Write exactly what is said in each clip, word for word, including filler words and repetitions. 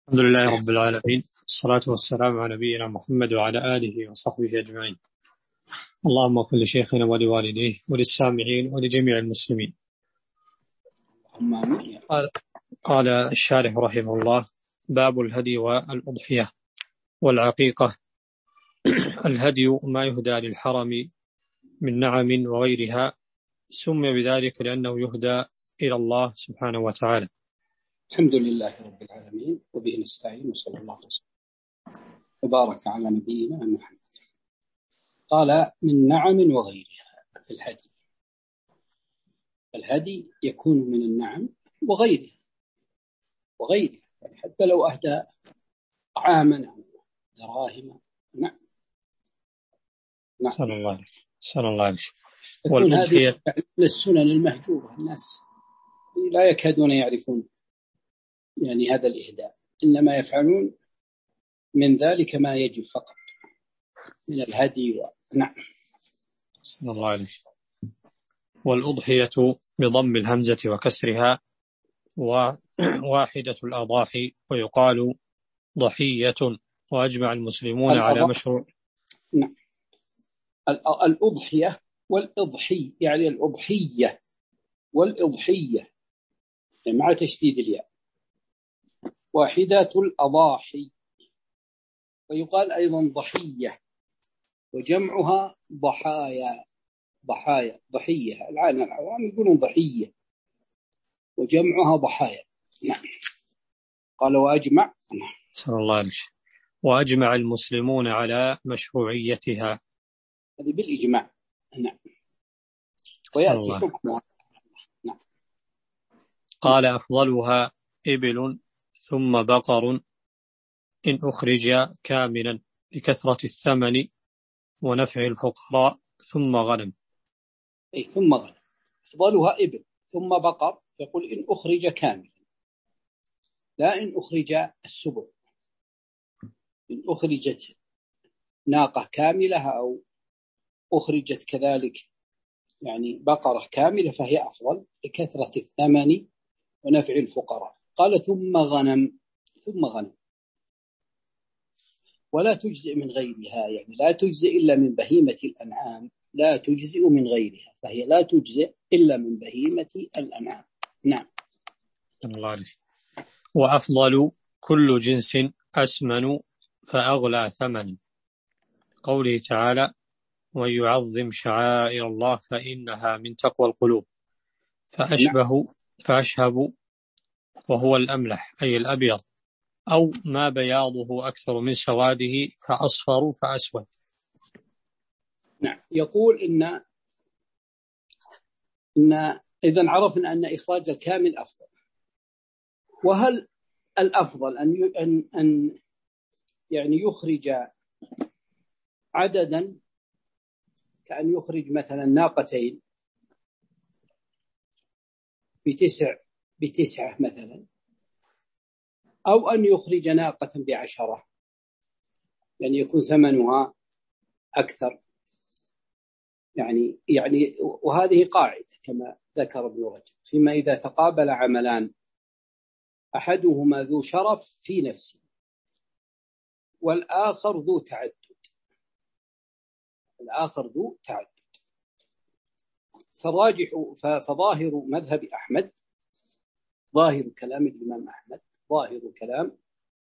الحمد لله رب العالمين، الصلاة والسلام على نبينا محمد وعلى آله وصحبه أجمعين. اللهم كن لشيخنا ولوالديه وللسامعين ولجميع المسلمين. قال, قال الشارح رحمه الله: باب الهدي والأضحية والعقيقة. الهدي ما يهدى للحرم من نعم وغيرها، سمي بذلك لأنه يهدى إلى الله سبحانه وتعالى. الحمد لله رب العالمين، وبه نستعين، وصلى الله وسلم وبارك على نبينا محمد. قال: من نعم وغيرها في الهدي. الهدي يكون من النعم وغيرها وغيرها يعني حتى لو أهدى طعاما أو دراهم. نعم نعم صلى الله عليه صلى الله عليه تكون هذه من السنن المهجورة. الناس لا يكادون يعرفون يعني هذا الإهداء، إنما يفعلون من ذلك ما يجب فقط من الهدي. و... نعم صلى الله عليه. والأضحية بضم الهمزة وكسرها وواحدة الأضاحي، ويقال ضحية، وأجمع المسلمون على مشروع. نعم الأضحية والإضحي يعني الأضحية والإضحية يعني مع تشديد الياء. واحدة الأضاحي، ويقال أيضا ضحية، وجمعها ضحايا. ضحايا ضحية، العالم العوام يقولون ضحية وجمعها ضحايا. نعم. قال: وأجمع صلى الله عليه وسلم وأجمع المسلمون على مشروعيتها. هذه بالإجماع. نعم. ويأتي حكمها. نعم. قال: أفضلها إبل ثم بقر إن أخرج كاملا لكثرة الثمن ونفع الفقراء، ثم غنم. أي ثم غنم. أفضلها إبل ثم بقر، يقول إن أخرج كاملا، لا إن أخرج السبع. إن أخرجت ناقة كاملة أو أخرجت كذلك يعني بقرة كاملة فهي أفضل لكثرة الثمن ونفع الفقراء. قال: ثم غنم. ثم غنم ولا تجزئ من غيرها، يعني لا تجزئ إلا من بهيمة الأنعام، لا تجزئ من غيرها، فهي لا تجزئ إلا من بهيمة الأنعام. نعم. الله عليه. وأفضل كل جنس أسمن فأغلى ثمن، قوله تعالى: ويعظم شعائر الله فإنها من تقوى القلوب. فأشبه فأشهب وهو الأملح أي الأبيض، أو ما بياضه أكثر من سواده، فأصفر فأسود. نعم. يقول إن إن إذن عرفنا أن إخراج الكامل أفضل. وهل الأفضل أن أن أن يعني يخرج عددا، كأن يخرج مثلا ناقتين بتسع بتسعة مثلا، أو أن يخرج ناقة بعشرة يعني يكون ثمنها أكثر؟ يعني يعني وهذه قاعدة كما ذكر ابن رجب، فيما إذا تقابل عملان أحدهما ذو شرف في نفسه والآخر ذو تعدد الآخر ذو تعدد فراجح فظاهر مذهب أحمد، ظاهر كلام الإمام أحمد ظاهر كلام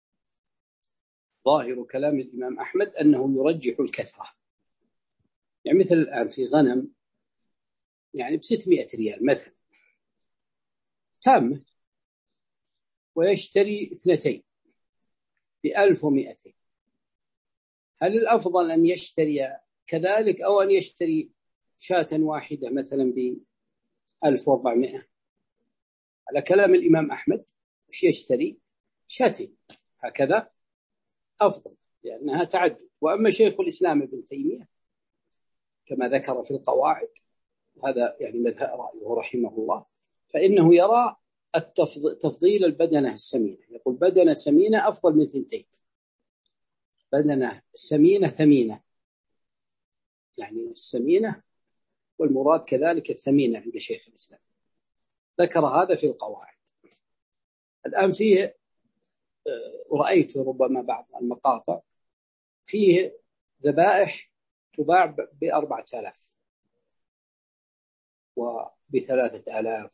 ظاهر كلام الإمام أحمد أنه يرجح الكثرة. يعني مثل الآن في غنم يعني بستمائة ريال مثلا تامة، ويشتري اثنتين بألف ومئتين، هل الأفضل أن يشتري كذلك أو أن يشتري شاة واحدة مثلا بألف وأربعمائة؟ على كلام الإمام أحمد وش يشتري شاتين، هكذا أفضل لأنها تعدد. وأما شيخ الإسلام ابن تيمية كما ذكر في القواعد، وهذا يعني مذهب رأيه رحمه الله، فإنه يرى تفضيل البدنة السمينة، يقول بدنة سمينة أفضل من ثنتين، بدنة سمينة ثمينة، يعني السمينة والمراد كذلك الثمينة عند شيخ الإسلام، ذكر هذا في القواعد. الآن فيه ورأيت ربما بعض المقاطع فيه ذبائح تباع بأربعة آلاف وبثلاثة آلاف.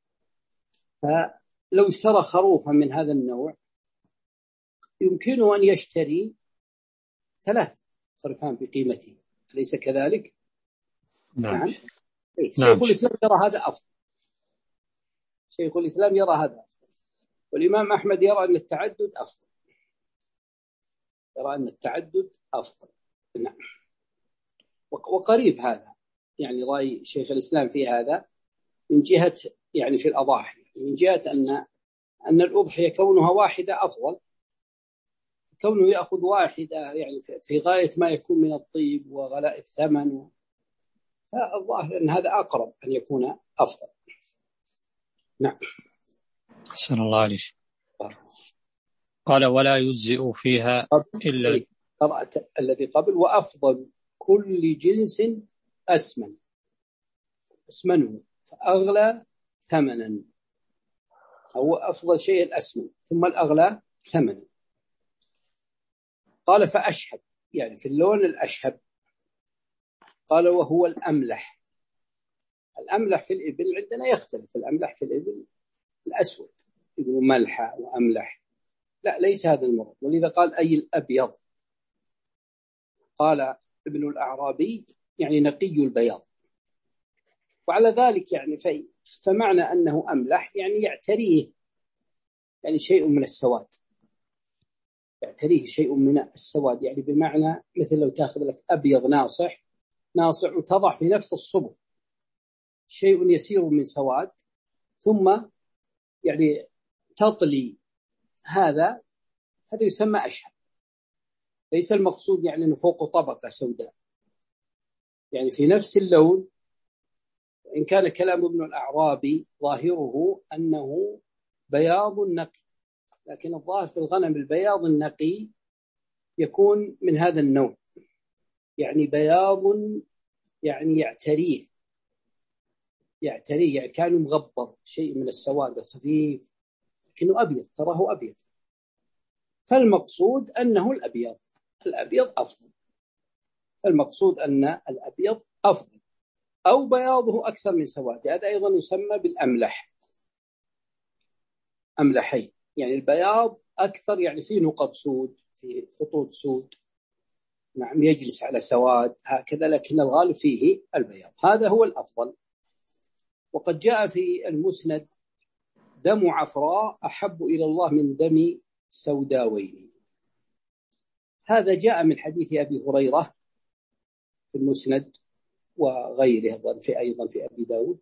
فلو اشترى خروفا من هذا النوع يمكنه أن يشتري ثلاث خرفان بقيمته، أليس كذلك؟ نعم. نعم. نعم. شيخ الإسلام يرى هذا أفضل. شيخ الإسلام يرى هذا أفضل، والإمام أحمد يرى أن التعدد أفضل. يرى أن التعدد أفضل. نعم. وقريب هذا يعني رأي شيخ الإسلام في هذا من جهة يعني في الأضاحي، من جهة أن أن الأضحية كونها واحدة أفضل. كونه يأخذ واحدة يعني في غاية ما يكون من الطيب وغلاء الثمن، فالظاهر أن هذا أقرب أن يكون أفضل. نعم. أحسن الله عليك. قال ولا يجزئ فيها إلا قرأت الذي قبل وأفضل كل جنس أسمن أسمنه فأغلى ثمنا، أو أفضل شيء الأسمن ثم الأغلى ثمنا. قال فأشهب يعني في اللون الأشهب. قال وهو الأملح. الأملح في الإبل عندنا يختلف، الأملح في الإبل الأسود، يقولوا ملحة وأملح، لا ليس هذا المراد، ولذا قال أي الأبيض. قال ابن الأعرابي يعني نقي البياض، وعلى ذلك يعني في فمعنى أنه أملح يعني يعتريه يعني شيء من السواد، يعتريه شيء من السواد، يعني بمعنى مثل لو تأخذ لك أبيض ناصح ناصع وتضع في نفس الصبغ شيء يسير من سواد، ثم يعني تطلي هذا هذا يسمى أشهب. ليس المقصود يعني أنه فوق طبقة سوداء، يعني في نفس اللون. إن كان كلام ابن الأعرابي ظاهره أنه بياض نقي، لكن الظاهر في الغنم البياض النقي يكون من هذا النوع، يعني بياض يعني يعتريه يعتريه يعني كان مغبر شيء من السواد الخفيف، لكنه أبيض، تراه أبيض. فالمقصود أنه الأبيض الأبيض أفضل. المقصود أن الأبيض أفضل أو بياضه أكثر من سواد، هذا أيضا يسمى بالأملح، أملحين، يعني البياض أكثر يعني فيه نقط سود، في خطوط سود، نعم يجلس على سواد هكذا، لكن الغالب فيه البياض، هذا هو الأفضل. وقد جاء في المسند دم عفراء أحب إلى الله من دم سوداوين. هذا جاء من حديث أبي هريرة في المسند وغيره في أيضا في أبي داود،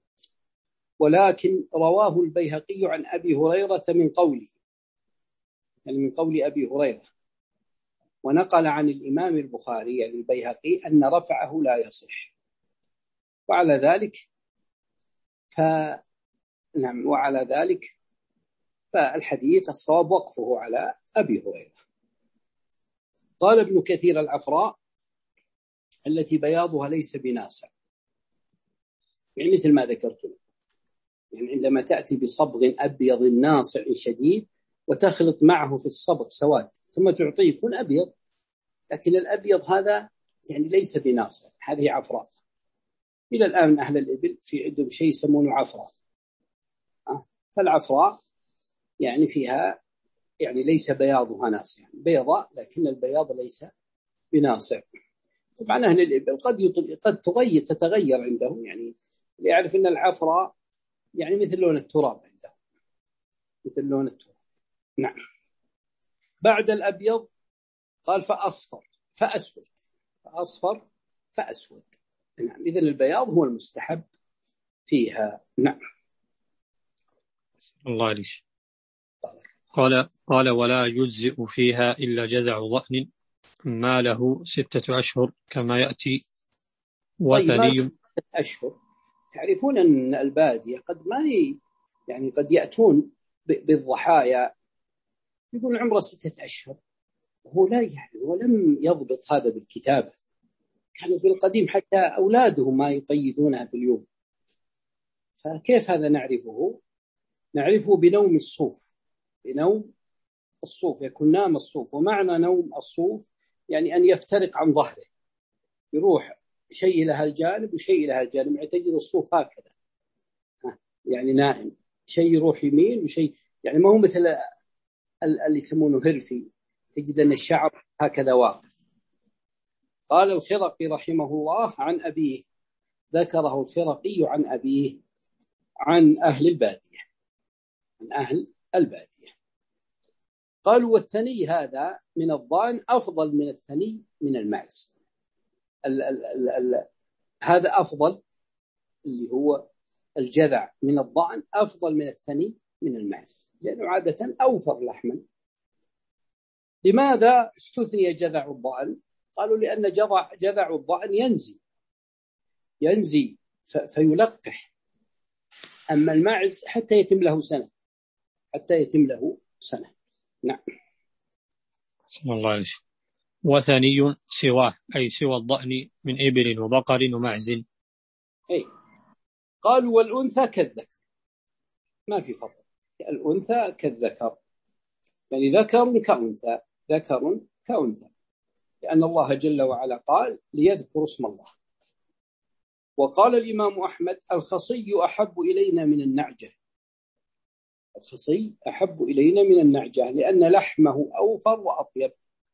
ولكن رواه البيهقي عن أبي هريرة من قوله، يعني من قول أبي هريرة، ونقل عن الإمام البخاري يعني البيهقي أن رفعه لا يصح. وعلى ذلك ف نعم وعلى ذلك فالحديث الصواب وقفه على أبي هريرة. قال ابن كثير العفراء التي بياضها ليس بناصع، يعني مثل ما ذكرت لك، يعني عندما تأتي بصبغ أبيض ناصع شديد وتخلط معه في الصبغ سواد ثم تعطيه يكون أبيض، لكن الأبيض هذا يعني ليس بناصع، هذه عفراء. إلى الآن أهل الإبل في عندهم شيء يسمونه عفراء، فالعفراء يعني فيها يعني ليس بياضها ناصع، بيضاء لكن البياض ليس بناصع. طبعا أهل الإبل قد قد تغير تتغير عندهم، يعني يعرف أن العفراء يعني مثل لون التراب عندهم، مثل لون التراب. نعم. بعد الأبيض قال فأصفر فأسود، فأصفر فأسود. نعم. إذن البياض هو المستحب فيها. نعم. الله عليك. قال قال ولا يجزئ فيها إلا جذع ضأن ما له ستة أشهر كما يأتي وثني. طيب أشهر، تعرفون أن البادية قد ما هي يعني قد يأتون بالضحايا يقول عمره ستة أشهر، وهو لا يعني ولم يضبط هذا بالكتابة. كانوا في القديم حتى أولادهم ما يقيدونها في اليوم، فكيف هذا نعرفه؟ نعرفه بنوم الصوف، بنوم الصوف، يكون نام الصوف. ومعنى نوم الصوف يعني أن يفترق عن ظهره، يروح شيء إلى هالجانب وشيء إلى هالجانب، يعني تجد الصوف هكذا يعني نائم، شيء يروح يمين وشيء، يعني ما هو مثل اللي يسمونه هرفي، تجد أن الشعر هكذا واقف. قال الخرقي رحمه الله عن أبيه، ذكره الخرقي عن أبيه عن أهل البادية، عن أهل البادية. قالوا والثني هذا من الضأن أفضل من الثني من المعز. ال ال ال ال هذا أفضل، اللي هو الجذع من الضأن أفضل من الثني من المعز، لأنه عادة أوفر لحما. لماذا استثني جذع الضأن؟ قالوا لأن جذع, جذع الضأن ينزي ينزي فيلقح، أما المعز حتى يتم له سنة، حتى يتم له سنة. نعم. بسم الله عليه. وثني سواه أي سوى الضأن من إبل وبقر ومعز. أي قالوا والأنثى كالذكر، ما في فضل، الأنثى كالذكر، يعني ذكر كأنثى، ذكر كأنثى، لأن الله جل وعلا قال ليذكر اسم الله. وقال الإمام أحمد الخصي أحب إلينا من النعجة، الخصي أحب إلينا من النعجة لأن لحمه أوفر وأطيب.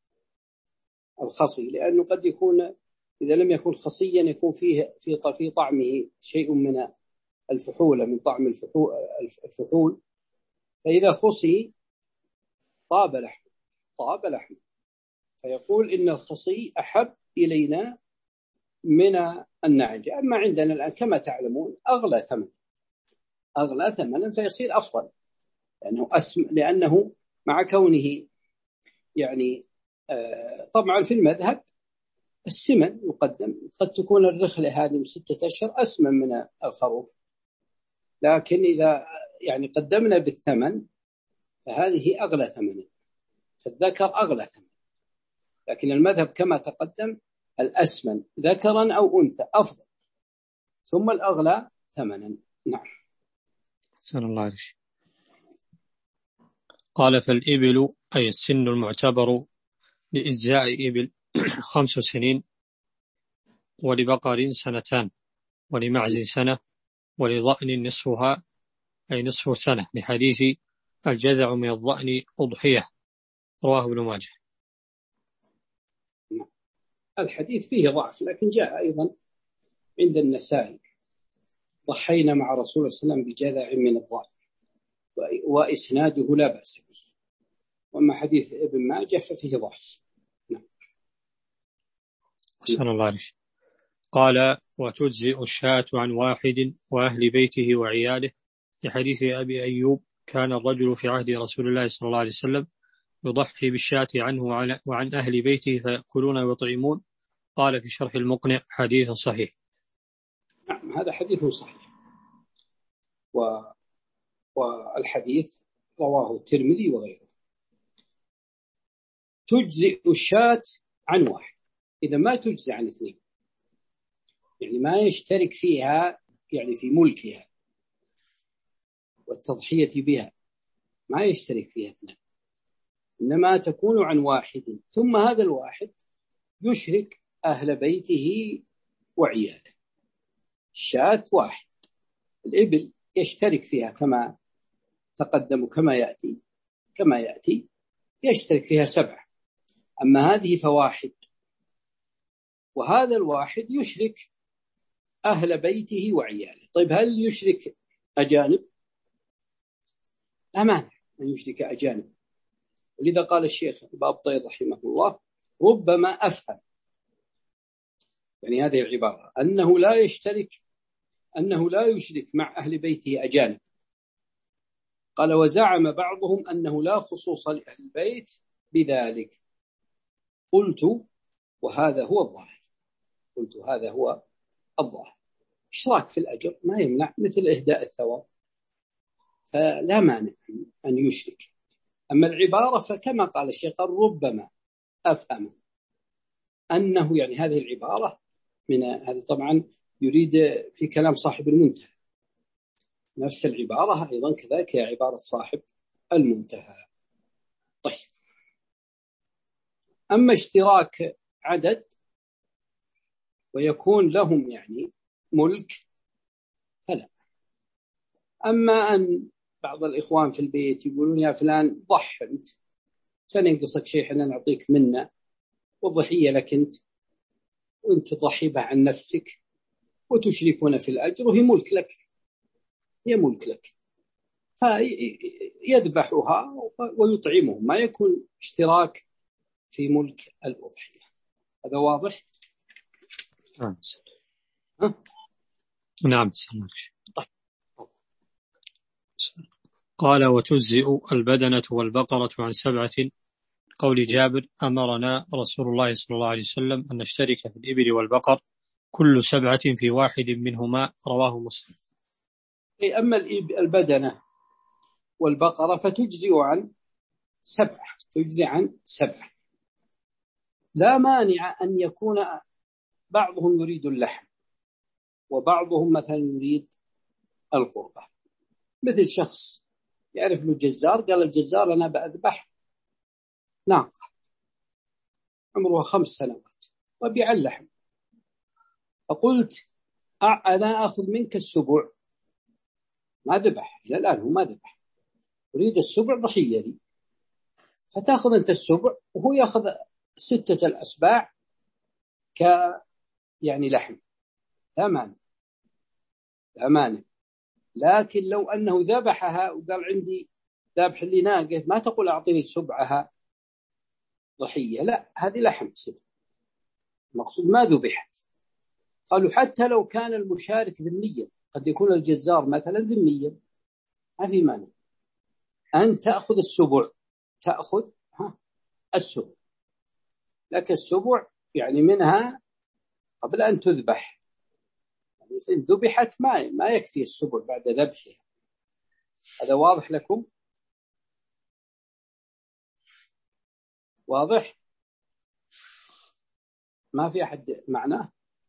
الخصي لأنه قد يكون إذا لم يكن خصيا يكون فيه في في طعمه شيء من الفحولة، من طعم الفحول، فإذا خصي طاب لحم طاب لحم فيقول إن الخصي أحب إلينا من النعجة. أما عندنا الآن كما تعلمون أغلى ثمن أغلى ثمنا فيصير أفضل، لأنه أسم لأنه مع كونه يعني آه طبعا في المذهب السمن يقدم، قد تكون الرخلة هذه ستة أشهر أسمن من الخروف، لكن إذا يعني قدمنا بالثمن فهذه أغلى ثمنا، فالذكر أغلى ثمن، لكن المذهب كما تقدم الأسمن ذكرا أو أنثى أفضل، ثم الأغلى ثمنا. نعم. سلام الله عليه. قال فالإبل أي السن المعتبر لإجزاء إبل خمس سنين، ولبقر سنتان، ولمعز سنة، ولضأن نصفها أي نصف سنة، لحديث الجذع من الضأن أضحية، رواه ابن ماجه. الحديث فيه ضعف، لكن جاء أيضا عند النسائي ضحينا مع رسول الله صلى الله عليه وسلم بجذع من الضأن، وإسناده لا بأس به. وأما حديث ابن ماجه ففيه ضعف. نعم. أحسن الله عليه. قال وتجزئ الشاة عن واحد وأهل بيته وعياله، لحديث أبي أيوب كان الرجل في عهد رسول الله صلى الله عليه وسلم يضحي بالشاة عنه وعن أهل بيته فيأكلون ويطعمون. قال في شرح المقنع حديث صحيح. نعم هذا حديث صحيح، و... والحديث رواه الترمذي وغيره. تجزئ الشاة عن واحد، إذا ما تجزئ عن اثنين، يعني ما يشترك فيها يعني في ملكها والتضحية بها، ما يشترك فيها اثنين، إنما تكون عن واحد، ثم هذا الواحد يشرك أهل بيته وعياله. الشاة واحد، الإبل يشترك فيها كما تقدم كما يأتي كما يأتي يشترك فيها سبعة، أما هذه فواحد، وهذا الواحد يشرك أهل بيته وعياله. طيب هل يشرك أجانب؟ لا مانع أن يشرك أجانب، ولذا قال الشيخ بابطير رحمه الله ربما أفهم، يعني هذه العبارة أنه لا يشترك أنه لا يشرك مع أهل بيته أجانب. قال وزعم بعضهم أنه لا خصوص لأهل البيت بذلك، قلت وهذا هو الظاهر قلت هذا هو الظاهر اشتراك في الأجر ما يمنع، مثل إهداء الثواب، فلا مانع أن يشرك. أما العبارة فكما قال الشيخ ربما أفهم أنه يعني هذه العبارة من هذا طبعا يريد في كلام صاحب المنتهى، نفس العبارة أيضا كذلك هي عبارة صاحب المنتهى. طيب، أما اشتراك عدد ويكون لهم يعني ملك فلا. أما أن بعض الإخوان في البيت يقولون يا فلان ضح أنت، سننقصك شيء حنا نعطيك منه، والضحية لك أنت، وأنت تضحي به عن نفسك وتشركون في الأجر، وهي ملك لك، هي ملك لك، فيذبحها ويطعمهم، ما يكون اشتراك في ملك الأضحية. هذا واضح؟ نعم. ها؟ نعم. طيب. قال وتجزئ البدنة والبقرة عن سبعة، قول جابر أمرنا رسول الله صلى الله عليه وسلم أن نشترك في الإبل والبقر كل سبعة في واحد منهما، رواه مسلم. أما البدنة والبقرة فتجزئ عن سبعة، تجزئ عن سبعة، لا مانع أن يكون بعضهم يريد اللحم وبعضهم مثلا يريد القربة، مثل شخص يعرف له الجزار، قال الجزار أنا بأذبح ناقة عمرها خمس سنوات وبيع اللحم، فقلت أنا أخذ منك السبع، ما ذبح إلى الآن، هو ما ذبح، أريد السبع ضحية لي، فتأخذ أنت السبع وهو يأخذ ستة الأسباع ك يعني لحم، لا مانع، لا مانع. لكن لو أنه ذبحها وقال عندي ذبح لي ناقة، ما تقول أعطيني سبعها ضحية، لا، هذه لحم تصير، المقصود ما ذبحت. قالوا حتى لو كان المشارك ذميا، قد يكون الجزار مثلا ذميا، ما في مانع أن تأخذ السبع، تأخذ ها السبع، لك السبع يعني منها قبل أن تذبح، يعني إن ذبحت ما ما يكفي السبع بعد ذبحها. هذا واضح لكم؟ واضح؟ ما في أحد معناه؟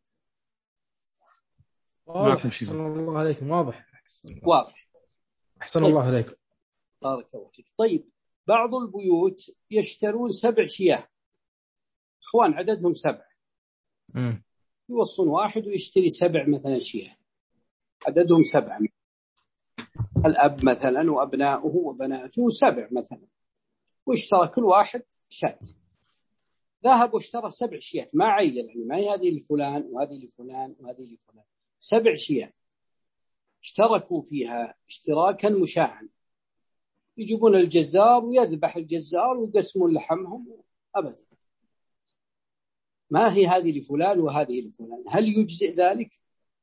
واضح. أحسن الله عليكم. واضح. واضح. أحسن طيب. الله عليكم. بارك الله فيك. طيب، بعض البيوت يشترون سبع شياه، إخوان عددهم سبع، م. يوصون واحد ويشتري سبع مثلا شياه، عددهم سبع، الأب مثلا وأبناؤه وبناته سبع مثلا، واشترى كل واحد شاة، ذهب واشترى سبع شيات، ما عين يعني ما هي هذه لفلان وهذه لفلان وهذه لفلان، سبع شيات اشتركوا فيها اشتراكا مشاعا، يجيبون الجزار ويذبح الجزار ويقسمون لحمهم أبدا، ما هي هذه لفلان وهذه لفلان، هل يجزئ ذلك؟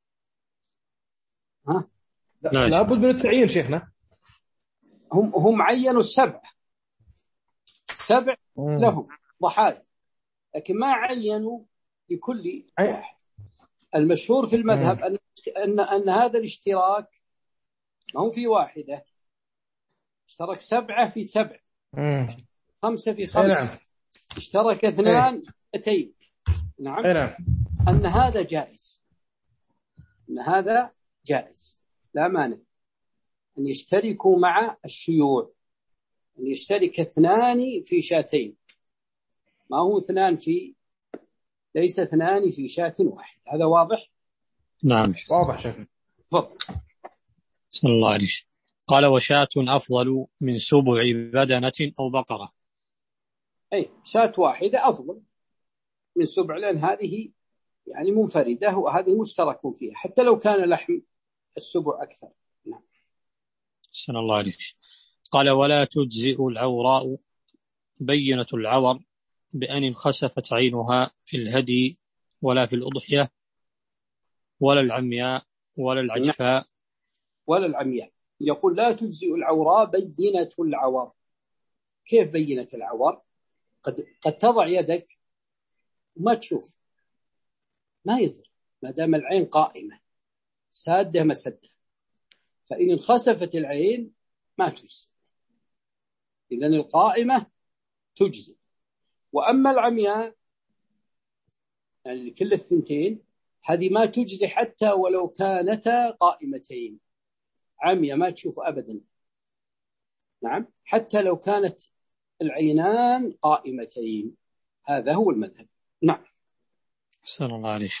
ها؟ لا, لا بد من التعيين شيخنا. هم هم عينوا السبع، السبع لهم ضحايا، لكن ما عينوا لكل واحد. المشهور في المذهب أن أن أن هذا الاشتراك ما هو في واحدة، اشترك سبعة في سبع، خمسة في خمسة، اشترك اثنان اثنتين، نعم، أن هذا جائز، أن هذا جائز، لا مانع أن يشتركوا مع الشيوع، أن يشترك اثنان في شاتين، ما هو اثنان في، ليس اثنان في شاة واحد. هذا واضح؟ نعم واضح شكرا. فضل. صلى الله عليه وسلم. قال وشاة أفضل من سبع بدنة أو بقرة. أي شاة واحدة أفضل من سبع، لأن هذه يعني منفردة وهذه مشترك فيها، حتى لو كان لحم السبع أكثر. نعم. صلى الله عليه وسلم. قال ولا تجزئ العوراء بينة العور بأن انخسفت عينها في الهدي ولا في الأضحية ولا العمياء ولا العجفاء ولا العمياء. يقول لا تجزئ العوراء بينة العور. كيف بينة العور؟ قد قد تضع يدك وما تشوف، ما يضر ما دام العين قائمة سادة مسدة، فإن انخسفت العين ما تجزئ، إذن القائمة تجزئ. وأما العمياء يعني كل الثنتين هذه ما تجزي حتى ولو كانتا قائمتين، عمياء ما تشوف أبدا، نعم، حتى لو كانت العينان قائمتين. هذا هو المذهب. نعم. أحسن الله عليك.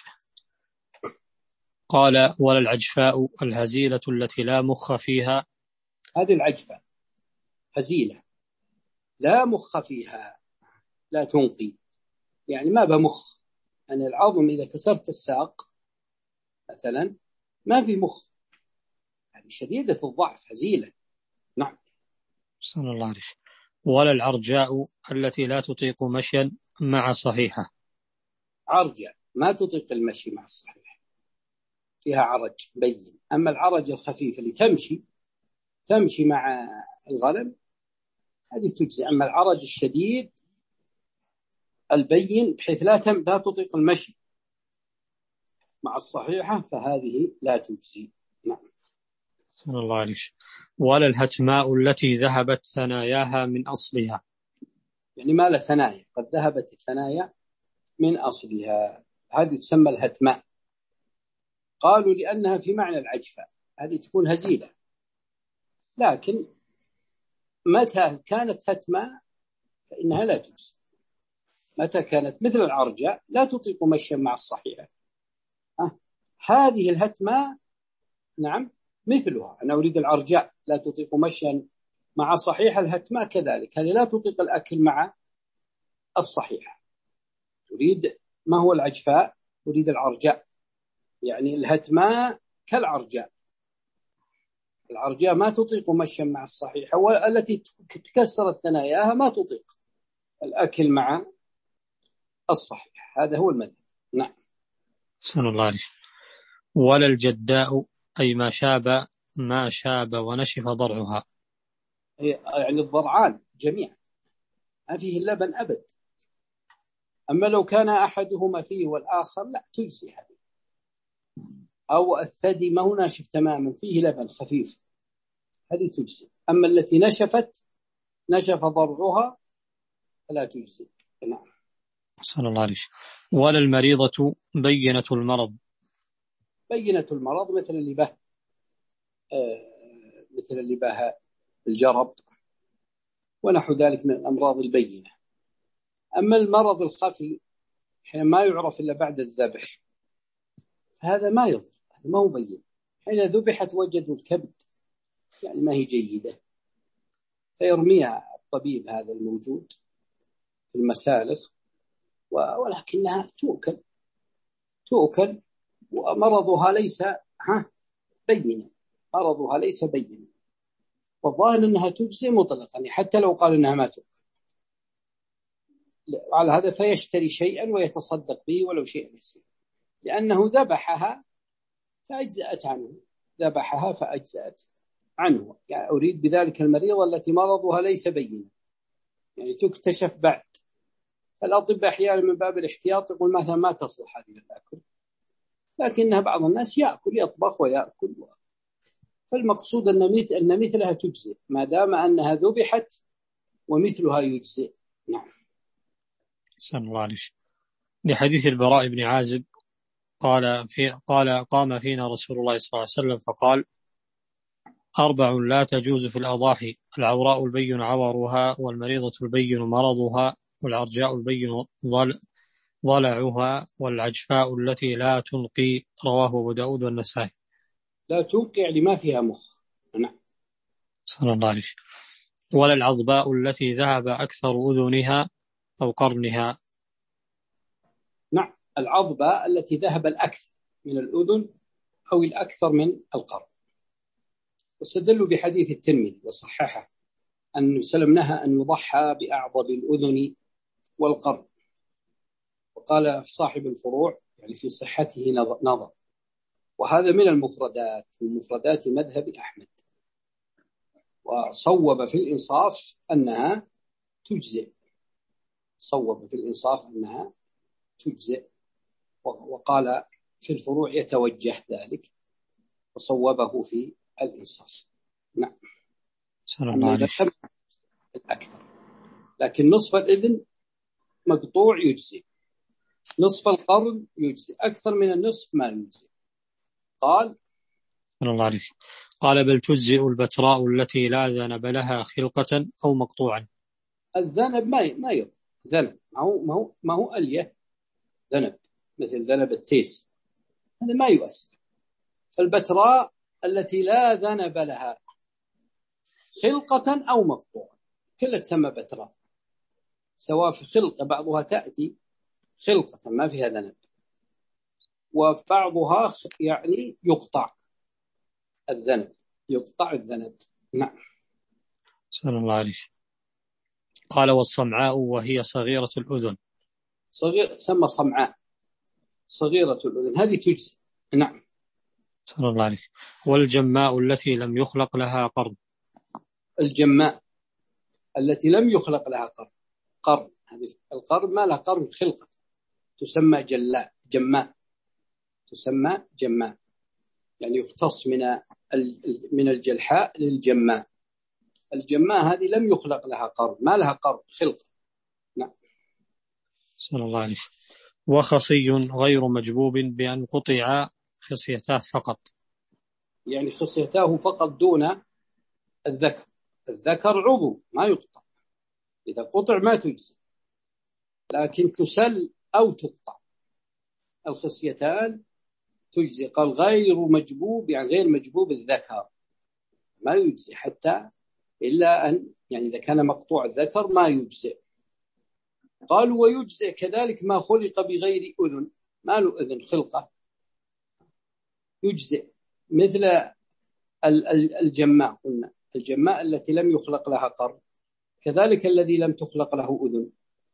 قال ولا العجفاء الهزيلة التي لا مخ فيها. هذه العجفة هزيلة لا مخ فيها، لا تنقي، يعني ما بمخ. أنا العظم إذا كسرت الساق مثلا ما في مخ، يعني شديدة الضعف، هزيلة. نعم. أحسن الله عليك. ولا العرجاء التي لا تطيق مشيا مع صحيحة. عرجاء ما تطيق المشي مع الصحيح، فيها عرج بين. أما العرج الخفيف اللي تمشي تمشي مع الغنم هذه تجزي. أما العرج الشديد البين بحيث لا لا تطيق المشي مع الصحيحة فهذه لا تجزي. نعم. صلى الله عليه. ولا الهتماء التي ذهبت ثناياها من أصلها. يعني ما له ثنايا، قد ذهبت الثنايا من أصلها، هذه تسمى الهتماء. قالوا لأنها في معنى العجفة، هذه تكون هزيلة. لكن متى كانت هتماء فإنها لا تجزي. متى كانت مثل العرجاء لا تطيق مشيا مع الصحيحة، أه. هذه الهتماء نعم مثلها. أنا أريد العرجاء لا تطيق مشيا مع الصحيحة، الهتماء كذلك، هذه لا تطيق الأكل مع الصحيحة. تريد ما هو العجفاء؟ تريد العرجاء، يعني الهتماء كالعرجاء. العرجاء ما تطيق مشيا مع الصحيحة، والتي تكسرت ثناياها ما تطيق الأكل مع الصحيح. هذا هو المذهب. نعم. سن الله عليه. ولا الجداء أي ما شاب ما شاب ونشف ضرعها. يعني الضرعان جميعا ما فيه اللبن أبد. أما لو كان أحدهما فيه والآخر لا تجزي هذه. أو الثدي ما هو ناشف تماما فيه لبن خفيف هذه تجزي. أما التي نشفت نشف ضرعها فلا تجزي. نعم. صلى الله عليه. ولا المريضة بينة المرض. بينة المرض مثل اللي به آه مثل اللي به الجرب ونحو ذلك من الأمراض البينة. أما المرض الخفي حين ما يعرف إلا بعد الذبح فهذا ما يضر، هذا ما هو بين. حين ذبحت وجدوا الكبد يعني ما هي جيدة فيرميها الطبيب هذا الموجود في المسالخ، ولكنها تؤكل تؤكل ومرضها ليس ها بين، مرضها ليس بين، والظاهر أنها تجزي مطلقا حتى لو قال أنها ما تؤكل. على هذا فيشتري شيئا ويتصدق به ولو شيئا يسير، لأنه ذبحها فأجزأت عنه، ذبحها فأجزأت عنه. يعني أريد بذلك المريضة التي مرضها ليس بين، يعني تكتشف بعد. فالأطباء أحيانا من باب الاحتياط يقول مثلا ما تصلح هذه الأكل، لكنها بعض الناس يأكل يطبخ ويأكل. فالمقصود أن مثل أن مثلها تجزئ ما دام أنها ذبحت ومثلها يجزئ. نعم. صلى الله عليه. لحديث البراء بن عازب قال في قال قام فينا رسول الله صلى الله عليه وسلم فقال: أربع لا تجوز في الأضاحي: العوراء البين عورها، والمريضة البين مرضها، والعرجاء البين ضلعها، والعجفاء التي لا تنقي. رواه أبو داود والنسائي. لا تنقي يعني ما فيها مخ. نعم. صلى الله عليه. ولا العضباء التي ذهب أكثر أذنها أو قرنها. نعم، العضباء التي ذهب الأكثر من الأذن أو الأكثر من القرن. واستدلوا بحديث الترمذي وصححه أن سلم نهى أن يضحى بأعضب الأذن والقرن، وقال في صاحب الفروع يعني في صحته نظر. وهذا من المفردات من مفردات مذهب أحمد، وصوب في الإنصاف أنها تجزئ، صوب في الإنصاف أنها تجزئ، وقال في الفروع يتوجه ذلك وصوبه في الإنصاف. نعم. صلى الله عليه. الأكثر، لكن نصف الإذن مقطوع يجزئ، نصف القرن يجزئ، أكثر من النصف ما يجزئ. قال صلى الله عليه. قال: بل تجزئ البتراء التي لا ذنب لها خلقة أو مقطوعا. الذنب ما ما يضر. ذنب ما هو ما هو ما هو ألية. ذنب مثل ذنب التيس هذا ما يؤثر. فالبتراء التي لا ذنب لها خلقة أو مقطوعة كلها تسمى بتراء، سواء في خلقة بعضها تأتي خلقة ما فيها ذنب، وبعضها يعني يقطع الذنب يقطع الذنب. نعم. سلام الله عليك. قال والصمعاء وهي صغيرة الأذن. صغير تسمى صمعاء صغيرة الأذن هذه تجزي. نعم. سلام الله عليك. والجماء التي لم يخلق لها قرن. الجماء التي لم يخلق لها قرن. قرن هذه القرن ما لها قرن خلقة تسمى جلاء جماء تسمى جماء يعني يختص من من الجلحاء للجماء. الجماء هذه لم يخلق لها قرن ما لها قرن خلقة. نعم. سلام الله عليك. وخصي غير مجبوب بأن قطع خصيتاه فقط. يعني خصيتاه فقط دون الذكر. الذكر عضو ما يقطع، إذا قطع ما تجزي، لكن تسل أو تقطع. الخصيتان تجزي. قال غير مجبوب يعني غير مجبوب الذكر ما يجزي حتى إلا أن يعني إذا كان مقطوع الذكر ما يجزي. قالوا ويجزي كذلك ما خلق بغير أذن ما له أذن خلقة يجزي، مثل الجماء قلنا الجماء التي لم يخلق لها قرن، كذلك الذي لم تخلق له أذن.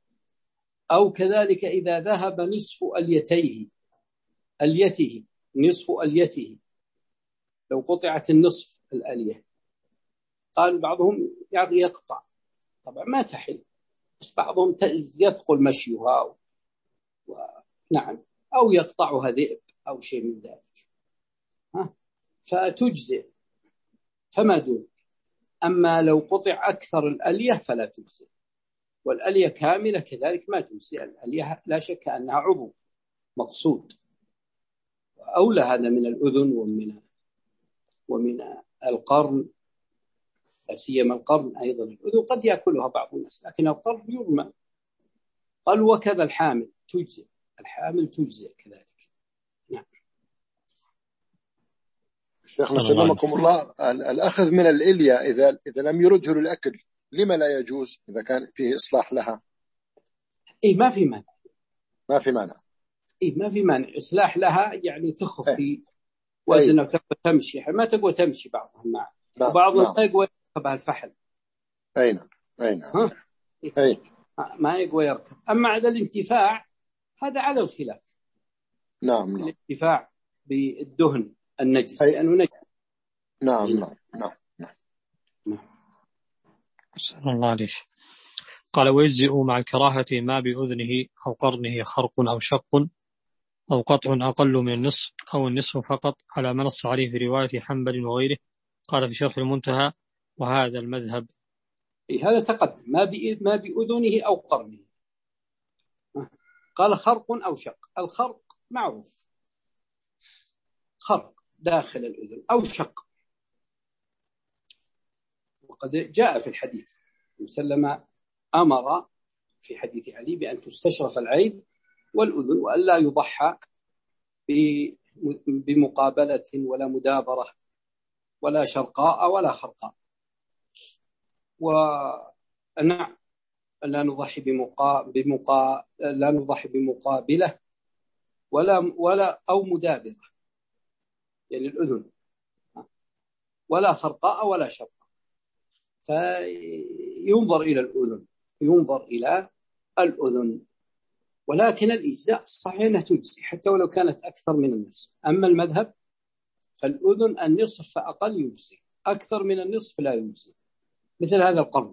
أو كذلك إذا ذهب نصف أليتيه أليته نصف أليته لو قطعت النصف الألية قال بعضهم يقطع طبعا ما تحل، بس بعضهم يثقل مشيها و... و... نعم أو يقطعها ذئب أو شيء من ذلك ها؟ فتجزئ فما دون. أما لو قطع أكثر الألية فلا تجزئ، والألية كاملة كذلك ما تجزئ. الألية لا شك أنها عضو مقصود، أولى هذا من الأذن ومن ومن القرن، سيما القرن أيضا. الأذن قد يأكلها بعض الناس لكن القرن يرمى. قال وكذا الحامل تجزئ. الحامل تجزئ كذلك. نعم. شيخنا سلمكم الله الأخذ من الإلية إذا إذا لم يرده للأكل لما لا يجوز إذا كان فيه إصلاح لها؟ إيه ما في مانع. ما في مانع. إيه ما في مانع. إصلاح لها يعني تخف في وزنها وتقوى تمشي، ما تقوى تمشي بعضها مع وبعضها ما يقوى يركبها الفحل. أين أين أي ما يقوى يركب. أما على الانتفاع هذا على الخلاف. نعم نعم. الانتفاع بالدهن النجس لأنه نجس. نعم نعم نعم نعم نعم. صلى الله عليه. قال ويجزئ مع الكراهة ما بأذنه أو قرنه خرق أو شق أو قطع أقل من النصف أو النصف فقط على ما نص عليه في رواية حنبل وغيره. قال في شرح المنتهى وهذا المذهب. إيه هذا تقدم ما ما بأذنه أو قرنه. قال خرق أو شق. الخرق معروف خرق داخل الأذن أو شق، وقد جاء في الحديث وسلم أمر في حديث علي بأن تستشرف العين والأذن وأن لا يضحى بمقابلة ولا مدابرة ولا شرقاء ولا خرقاء، ونعم لا نضحي بمقا... بمقا... لا نضحي بمقابلة ولا ولا أو مدابرة يعني الأذن، ولا خرقاء ولا شرقاء. فينظر إلى الأذن ينظر إلى الأذن ولكن الإجزاء صحيح أنها تجزي حتى ولو كانت أكثر من النصف. أما المذهب فالأذن النصف فأقل يجزي، أكثر من النصف لا يجزي، مثل هذا القرن.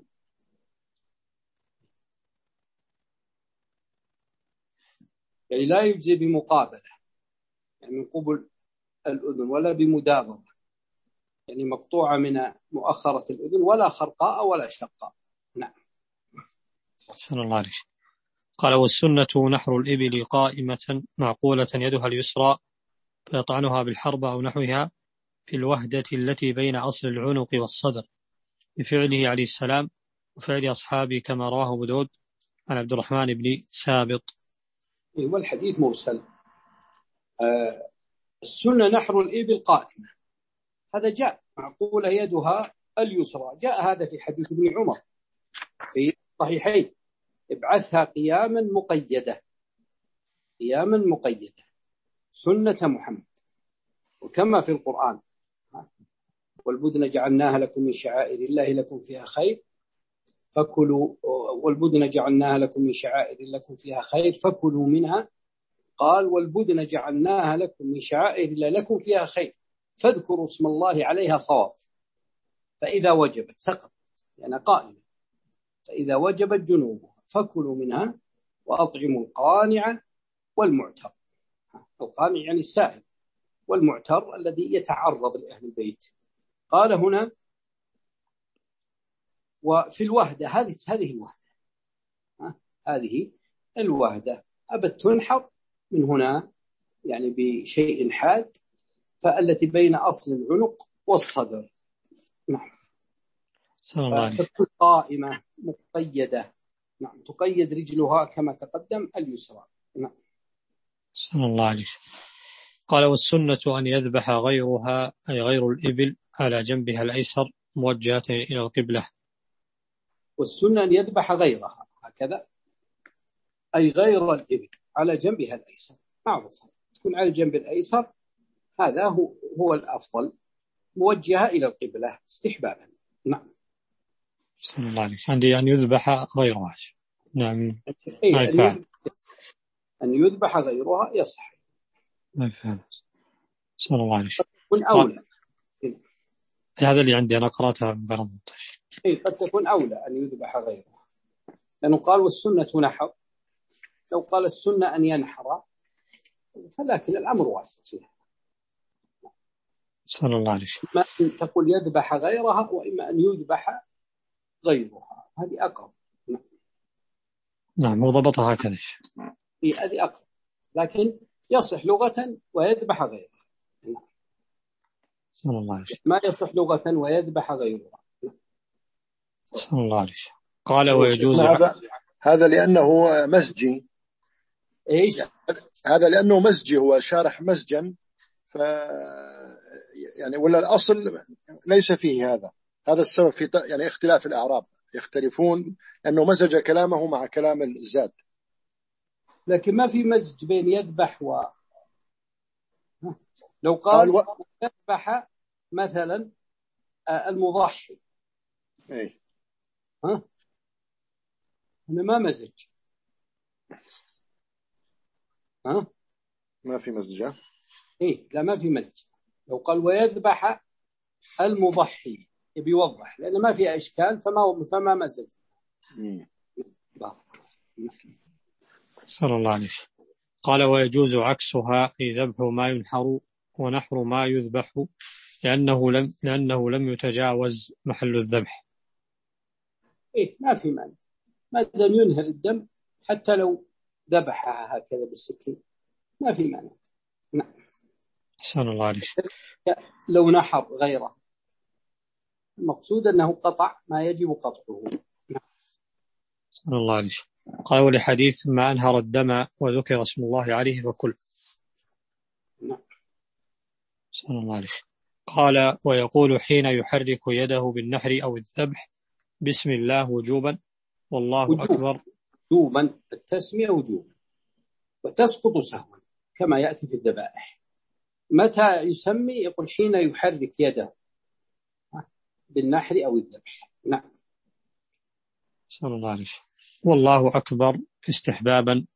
يعني لا يجزي بمقابلة يعني من قبل الأذن ولا بمدابرة يعني مقطوعة من مؤخرة الأذن ولا خرقاء ولا شقاء. نعم. صلى الله عليه. قال والسنة نحر الإبل قائمة معقولة يدها اليسرى فيطعنها بالحرب أو نحوها في الوهدة التي بين أصل العنق والصدر بفعله عليه السلام وفعل أصحابه كما رواه أبو داود عن عبد الرحمن بن سابط. والحديث مرسل. آه السنة نحر الإبل قائمة، هذا جاء معقولة يدها اليسرى، جاء هذا في حديث ابن عمر في الصحيحين، ابعثها قياما مقيدة، قياما مقيدة سنة محمد. وكما في القرآن والبدن جعلناها لكم من شعائر الله لكم فيها خير فكلوا، والبدن جعلناها لكم من شعائر لكم فيها خير فكلوا منها. قال والبدن جعلناها لكم من شعائر الله لكم فيها خير فاذكروا اسم الله عليها صواف، فإذا وجبت سقطت يعني قائمة، فإذا وجبت جنوبها فكلوا منها وأطعموا القانع والمعتر. القانع يعني السائل، والمعتر الذي يتعرض لأهل البيت. قال هنا وفي الوهدة، هذه هذه الوهدة هذه الوهدة أبت تنحر من هنا يعني بشيء حاد، فالتي بين أصل العنق والصدر. نعم. تكون قائمة مقيدة. نعم. تقيد رجلها كما تقدم اليسرى. نعم. صلى الله عليه. قال والسنة أن يذبح غيرها أي غير الإبل على جنبها الأيسر موجهة إلى القبلة. والسنة أن يذبح غيرها هكذا أي غير الإبل على جنبها الأيسر، معروف تكون على الجنب الأيسر، هذا هو, هو الأفضل، موجهة إلى القبلة استحبابا. نعم. صلى الله عليه. عندي أن يذبح غيرها. نعم. أي أن, يذبح أن يذبح غيرها يصح. ما فهم. صلى الله عليه. تكون أولى. هذا اللي عندي أنا قرأتها بغرض. أي قد تكون أولى أن يذبح غيرها، لأنه قال والسنة نحر، لو قال السنة أن ينحر فلكن الأمر واسع فيها. صلى الله عليه. إما أن تقول يذبح غيرها وإما أن يذبح غيرها، هذه أقرب. نعم وضبطها هكذا. هي هذه أقرب، لكن يصح لغة ويذبح غيرها. صلى الله عليه. ما يصح لغة ويذبح غيرها. صلى الله عليه. قال ويجوز هذا هذا لأنه مسجي. إيش؟ هذا لأنه مسجي، هو شارح مسجا، ف يعني ولا الأصل ليس فيه هذا هذا السبب في يعني اختلاف الأعراب، يختلفون لأنه مزج كلامه مع كلام الزاد. لكن ما في مزج بين يذبح و لو قال و... يذبح مثلا المضحي، اي ها هنا ما مزج، ها ما في مزج. ايه لا ما في مزج. لو قال ويذبح المضحي يبي يوضح، لأن ما في إشكال فما فما مزج. صلى الله عليه. قال ويجوز عكسها في ذبح ما ينحر ونحر ما يذبح لأنه لم لأنه لم يتجاوز محل الذبح. إيه ما في مانع، ما دام ينهر الدم حتى لو ذبحها هكذا بالسكين ما في مانع. نعم. صلى الله عليه. لو نحر غيره المقصود أنه قطع ما يجب قطعه. نعم. صلى الله عليه. قال ولحديث ما أنهر الدم وذكر اسم الله عليه فكل. نعم. صلى الله عليه. قال ويقول حين يحرك يده بالنحر أو الذبح بسم الله وجوبا والله وجوب. أكبر. وجوبا التسمية وجوبا، وتسقط سهوا كما يأتي في الذبائح. متى يسمي؟ يقول حين يحرك يده بالنحر أو الذبح. نعم. صلى الله عليه. والله أكبر استحبابا.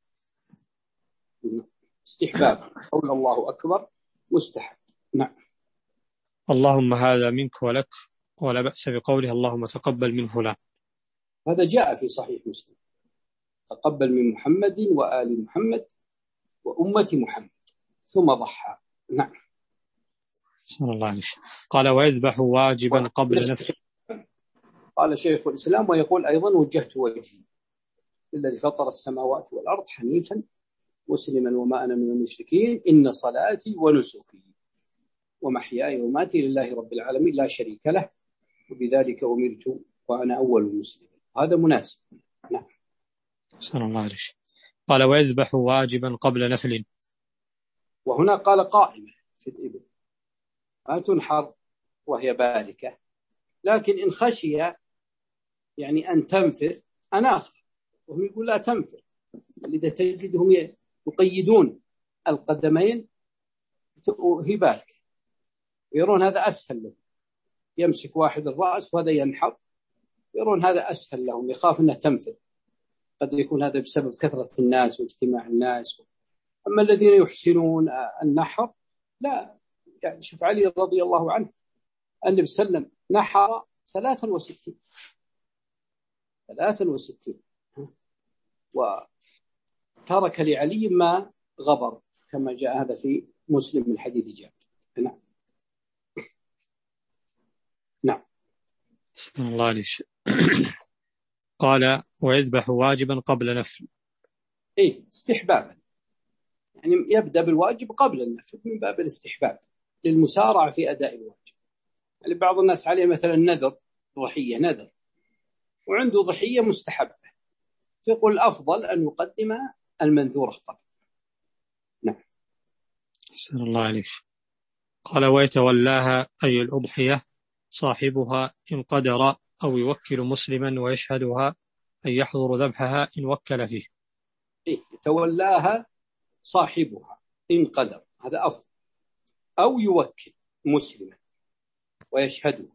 استحبابا قول الله أكبر مستحب. نعم. اللهم هذا منك ولك ولا بأس بقوله اللهم تقبل من فلان. هذا جاء في صحيح مسلم، تقبل من محمد وآل محمد وأمة محمد ثم ضحى. نعم. صلى الله عليه. قال ويذبح واجبا قبل نفسه. قال شيخ الإسلام ويقول أيضا وجهت وجهي الذي فطر السماوات والأرض حنيفا مسلما وما أنا من المشركين إن صلاتي ونسكي ومحياي وماتي لله رب العالمين لا شريك له وبذلك أمرت وأنا أول المسلمين. هذا مناسب. نعم. صلى الله عليه وسلم. قال ويذبح واجبا قبل نفل. وهنا قال قائمة في الإبل ما تنحر وهي باركة، لكن إن خشي يعني أن تنفر أناخر، وهم يقول لا تنفر، لذا تجدهم يقيدون القدمين وهي باركة، يرون هذا أسهل لهم، يمسك واحد الرأس وهذا ينحر، يرون هذا أسهل لهم، يخاف أنها تنفر، قد يكون هذا بسبب كثرة الناس واجتماع الناس. أما الذين يحسنون النحر لا، يعني شوف علي رضي الله عنه النبي صلى الله عليه وسلم نحر ثلاثا وستين ثلاثا وستين وترك لعلي ما غبر، كما جاء هذا في مسلم من حديث جابر. نعم. نعم. بسم الله عليه. قال ويذبح واجبا قبل نفل. إيه استحبابا، يعني يبدأ بالواجب قبل النفل من باب الاستحباب للمسارعة في أداء الواجب. يعني بعض الناس عليه مثلا نذر ضحية نذر وعنده ضحية مستحبة، فيقول الأفضل أن يقدم المنذور قبل. نعم. صلى الله عليه. قال ويتولاها أي الأضحية صاحبها إن قدر أو يوكل مسلما ويشهدها أن يحضر ذبحها إن وكل فيه. إيه يتولاها صاحبها إن قدر، هذا أفضل، أو يوكل مسلما ويشهدها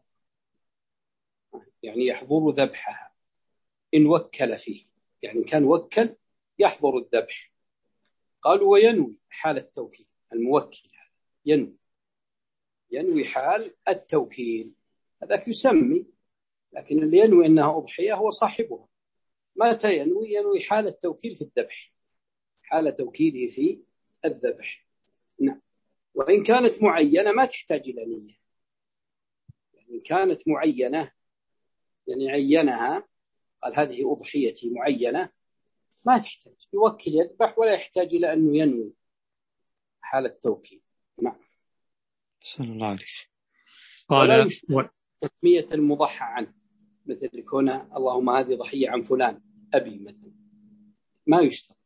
يعني يحضر ذبحها إن وكل فيه، يعني كان وكل يحضر الذبح. قالوا وينوي حال التوكيل، الموكل هذا ينوي ينوي حال التوكيل، هذاك يسمي، لكن اللي ينوي أنها أضحية هو صاحبها. متى ينوي؟ ينوي حال التوكيل في الذبح، حال توكيله في الذبح. نعم. وإن كانت معينة ما تحتاج إلى نية، يعني كانت معينة يعني عينها قال هذه أضحيتي معينة ما تحتاج، يوكل يذبح ولا يحتاج إلى أنه ينوي حال التوكيل. نعم. صلى الله عليه. قال و... تسمية المضحى عنه، مثل يكون اللهم هذه ضحية عن فلان أبي مثلا، ما يشترط.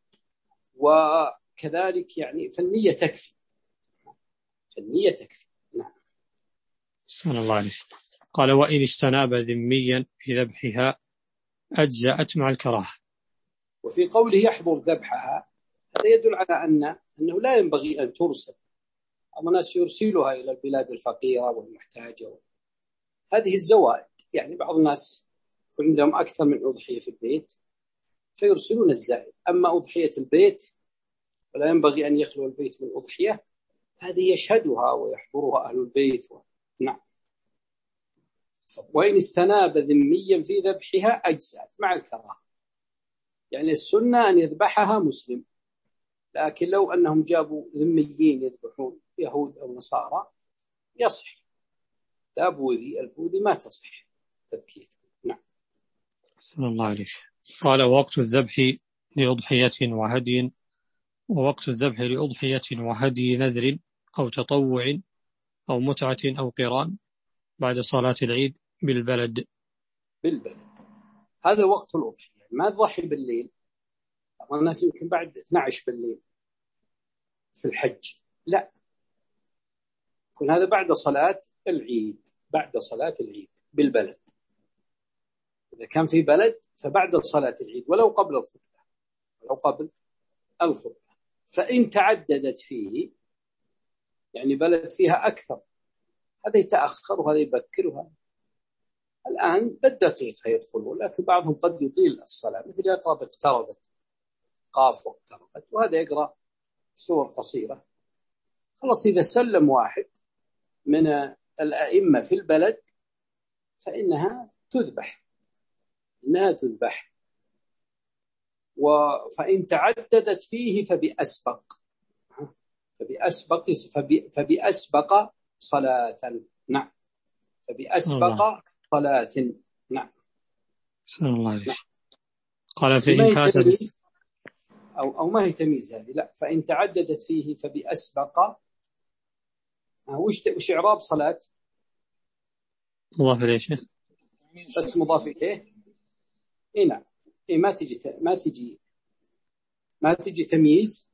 وكذلك يعني فالنية تكفي، فالنية تكفي. نعم. صلى الله عليه. قال وإن استناب ذميا في ذبحها أجزأت مع الكراهة. وفي قوله يحضر ذبحها هذا يدل على أن أنه لا ينبغي أن ترسل، أما الناس يرسلها إلى البلاد الفقيرة والمحتاجة، هذه الزوائد. يعني بعض الناس عندهم أكثر من أضحية في البيت فيرسلون الزائد، أما أضحية البيت ولا ينبغي أن يخلو البيت من أضحية، هذه يشهدها ويحضرها أهل البيت و... نعم. وإن استناب ذميا في ذبحها أجزأت مع الكراهة، يعني السنة أن يذبحها مسلم، لكن لو أنهم جابوا ذميين يذبحون يهود أو نصارى يصح. تابوذي البوذي ما تصح تذكير. نعم. صلى الله عليه. قال وقت الذبح لأضحية وهدي، ووقت الذبح لأضحية وهدي نذر أو تطوع أو متعة أو قران بعد صلاة العيد بالبلد. بالبلد هذا وقت الأضحية، ما تضحي بالليل. الناس يمكن بعد اثني عشر بالليل في الحج، لا، يكون هذا بعد صلاة العيد، بعد صلاة العيد بالبلد. إذا كان في بلد فبعد صلاة العيد ولو قبل الخطبة، ولو قبل الخطبة. فإن تعددت فيه يعني بلد فيها أكثر، هذا يتأخر وهذا يبكرها. الآن بالدقيقة يدخلوا، لكن بعضهم قد يطيل الصلاة، مثل يقرأ اقتربت قاف واقتربت، وهذا يقرأ سور قصيرة. خلاص إذا سلم واحد من الأئمة في البلد فإنها تذبح، إنها تذبح. وفإن تعددت فيه فبأسبق فبأسبق فبي فبأسبق صلاة. نعم. فبأسبق صلاة. نعم. صلى الله عليه. قال فإن فاتت أو أو ما هي تمييز هذه، لا، فإن تعددت فيه فبأسبق. وش وش إعراب صلاة؟ مضاف إليه. بس مضاف إليه. اي نعم، اي ما تجي ما تجي ما تجي تمييز.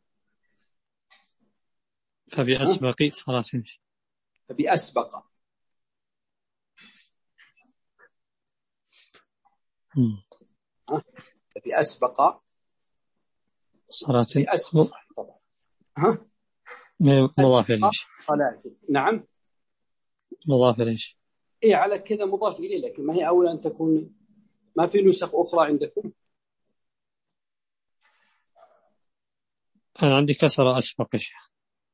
فبأسبق صلاة. فبأسبق. ها فبأسبق صلاة. بأسبق طبعا. ها مضاف إليش. صلاة. نعم مضاف إليش. اي على كذا مضاف إليه، لكن ما هي أولى أن تكون. ما في نسخ أخرى عندكم؟ أنا عندي كسر أسبق يا شيخ.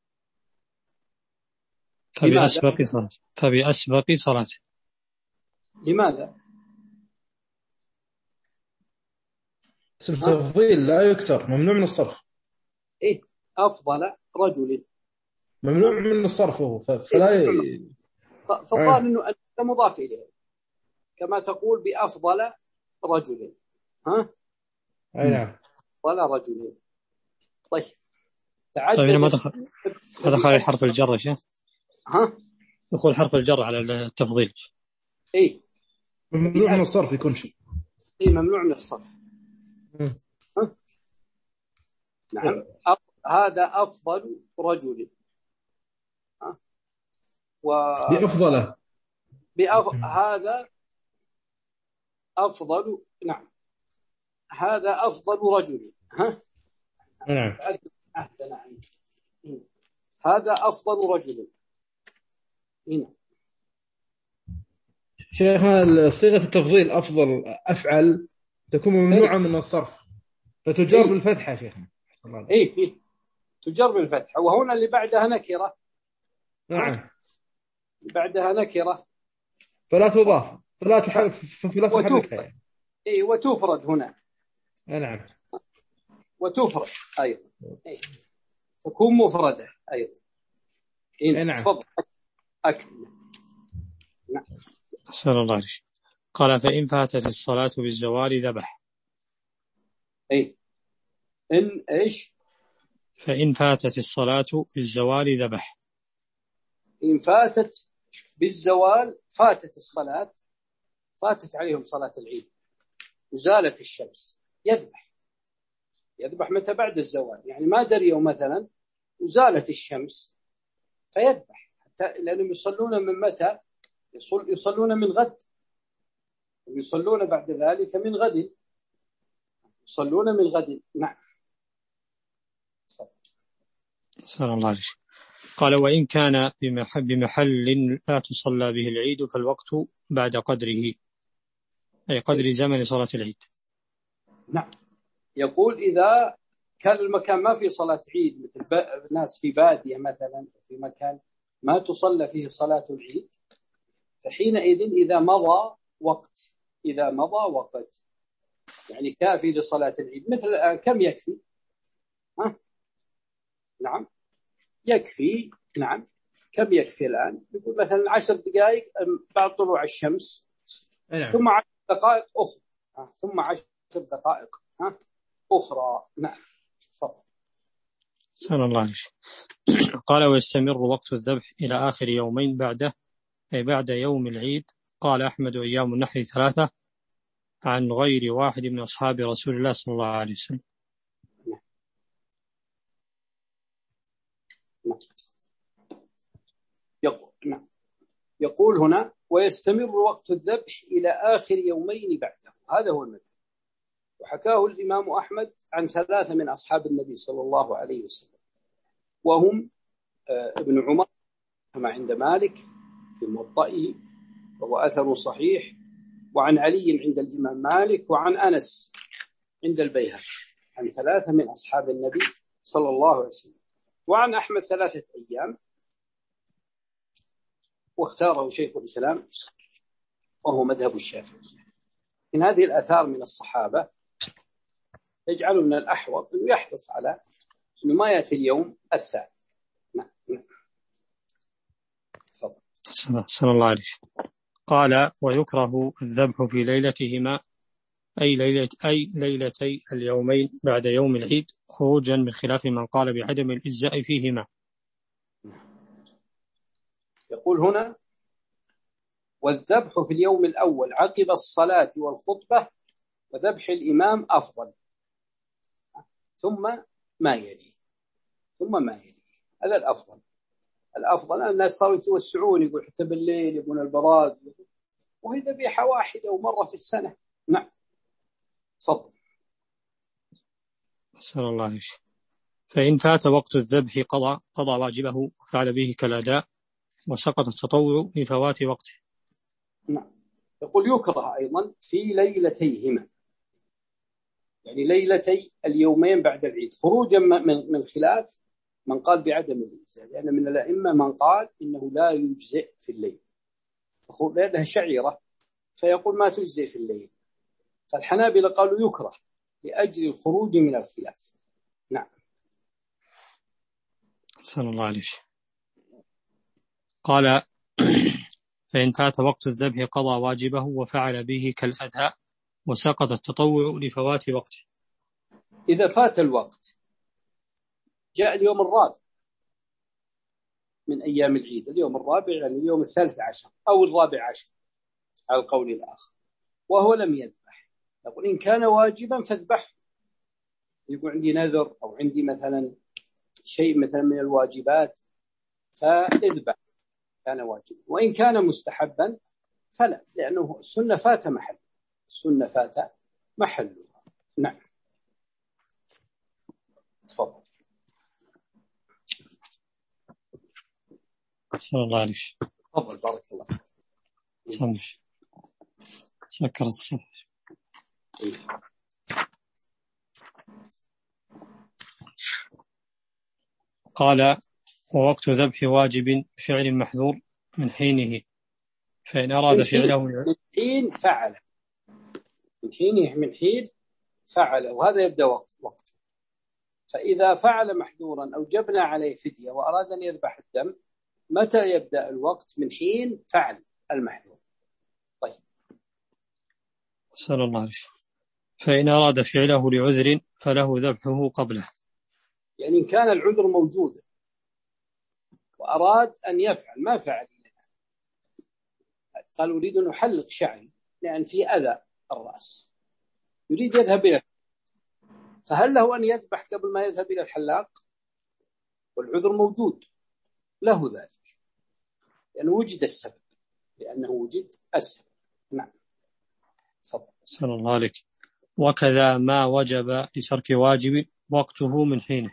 فبأسبق صلاة. فبأسبق صلاة. لماذا؟ اسم تفضيل لا يكسر، ممنوع من الصرف. إيه أفضل رجل ممنوع من الصرف هو، فلا ي... فالظاهر إنه أنت مضاف إليه كما تقول بأفضل رجل. ها أي نعم. ولا رجل. طيب تعدد. طيب ما دخل دخل حرف الجر يا شيخ. ها دخول حرف الجر على التفضيل. إيه ممنوع من الصرف يكون شيء. إيه ممنوع من الصرف. ها؟ نعم أف... هذا أفضل رجل. ها و بأفضله. بأف... هذا أفضل. نعم هذا أفضل رجل. ها نعم. نعم هذا أفضل رجل. هنا شيخنا صيغة التفضيل أفضل أفعل تكون ممنوعة من الصرف، فتجر إيه؟ بالفتحة شيخنا. إيه إيه تجر بالفتحة، وهنا اللي بعدها نكرة. نعم اللي بعدها نكرة فلا تضاف فلا تحرف فلا تحركها. إيه وتفرد هنا. نعم وتفرد أيضا. إيه تكون مفردة أيضا. إيه نعم. تفضل أكمل. نعم. أسأل الله عليك. قال فإن فاتت الصلاة بالزوال ذبح. أي إن إيش؟ فإن فاتت الصلاة بالزوال ذبح. إن فاتت بالزوال فاتت الصلاة، فاتت عليهم صلاة العيد وزالت الشمس، يذبح. يذبح متى؟ بعد الزوال، يعني ما دريوا مثلا وزالت الشمس فيذبح، حتى لأنهم يصلون من متى؟ يصلون من غد، يصلون بعد ذلك من غد، يصلون من غد. نعم. سلام الله عليك. قال وإن كان بمحل لا تصلى به العيد فالوقت بعد قدره، أي قدر زمن صلاة العيد. نعم يقول إذا كان المكان ما في صلاة عيد، مثل ناس في بادية مثلا، في مكان ما تصلى فيه صلاة العيد، فحينئذ إذا مضى وقت إذا مضى وقت يعني كافي لصلاة العيد، مثل الآن كم يكفي؟ ها؟ نعم يكفي. نعم كم يكفي الآن؟ يقول مثلا عشر دقائق بعد طلوع الشمس. نعم. ثم عشر دقائق أخرى. ثم عشر دقائق ها أخرى. نعم تفضل. سلام الله عليك. قال ويستمر وقت الذبح إلى آخر يومين بعده، أي بعد يوم العيد. قال أحمد أيام النحر ثلاثة عن غير واحد من أصحاب رسول الله صلى الله عليه وسلم. يقول, نعم. يقول هنا ويستمر وقت الذبح إلى آخر يومين بعده، هذا هو المذهب. وحكاه الإمام أحمد عن ثلاثة من أصحاب النبي صلى الله عليه وسلم، وهم ابن عمر كما عند مالك في موطئه وهو أثر صحيح، وعن علي عند الإمام مالك، وعن أنس عند البيهقي، عن ثلاثة من أصحاب النبي صلى الله عليه وسلم. وعن أحمد ثلاثة أيام، واختاره شيخ الإسلام وهو مذهب الشافعي. إن هذه الآثار من الصحابة يجعل من الأحوط أنه يحرص على أنه ما يأتي اليوم الثالث. نعم نعم. تفضل. صلى الله عليه. قال ويكره الذبح في ليلتهما، أي ليلة أي ليلتي اليومين بعد يوم العيد، خروجا من خلاف من قال بعدم الإجزاء فيهما. يقول هنا والذبح في اليوم الأول عقب الصلاة والخطبة وذبح الإمام أفضل، ثم ما يليه ثم ما يليه هذا الأفضل. الأفضل الناس صاروا يتوسعون، يقول حتى بالليل يبون البراد، وهي ذبيحة واحدة ومرة في السنة. نعم تفضل. أسأل الله عليك. فإن فات وقت الذبح قضى قضى واجبه وفعل به كالأداء وسقط التطوع لفوات وقته. نعم. يقول يكره أيضا في ليلتيهما، يعني ليلتي اليومين بعد العيد، خروجا من من خلاف من قال بعدم الإجزاء، لأن من الأئمة من قال إنه لا يجزئ في الليل، لأنها شعيرة فيقول ما تجزئ في الليل. فالحنابلة قالوا يكره لأجل الخروج من الخلاف. نعم. أسأل الله عليك. قال فإن فات وقت الذبح قضى واجبه وفعل به كالأداء وسقط التطوع لفوات وقته. إذا فات الوقت، جاء اليوم الرابع من أيام العيد، اليوم الرابع يعني اليوم الثالث عشر أو الرابع عشر على القول الآخر، وهو لم يذبح، يقول إن كان واجبا فاذبح. يقول عندي نذر أو عندي مثلا شيء مثلا من الواجبات فاذبح كان واجبا، وإن كان مستحبا فلا، لأنه السنة فات محل السنة فات محلها. نعم تفضل. أسأل الله عليك. تفضل بارك الله فيك. سمش سكر الصفر. قال ووقت ذبح واجب فعل محذور من حينه، فإن أراد فعله من حين فعل من حينه من حين فعل، وهذا يبدأ وقت وقت فإذا فعل محذورا أو جبنا عليه فدية وأراد أن يذبح الدم، متى يبدأ الوقت؟ من حين فعل المحذور. طيب. أسأل الله عليك. فإن أراد فعله لعذر فله ذبحه قبله، يعني إن كان العذر موجود وأراد أن يفعل ما فعل، قال أريد أن أحلق شعري لأن في أذى الرأس، يريد يذهب إلى، فهل له أن يذبح قبل ما يذهب إلى الحلاق؟ والعذر موجود له ذلك، لأنه وجد السبب لأنه وجد السبب. نعم تفضل. صلى الله عليك. وكذا ما وجب لترك واجب وقته من حينه.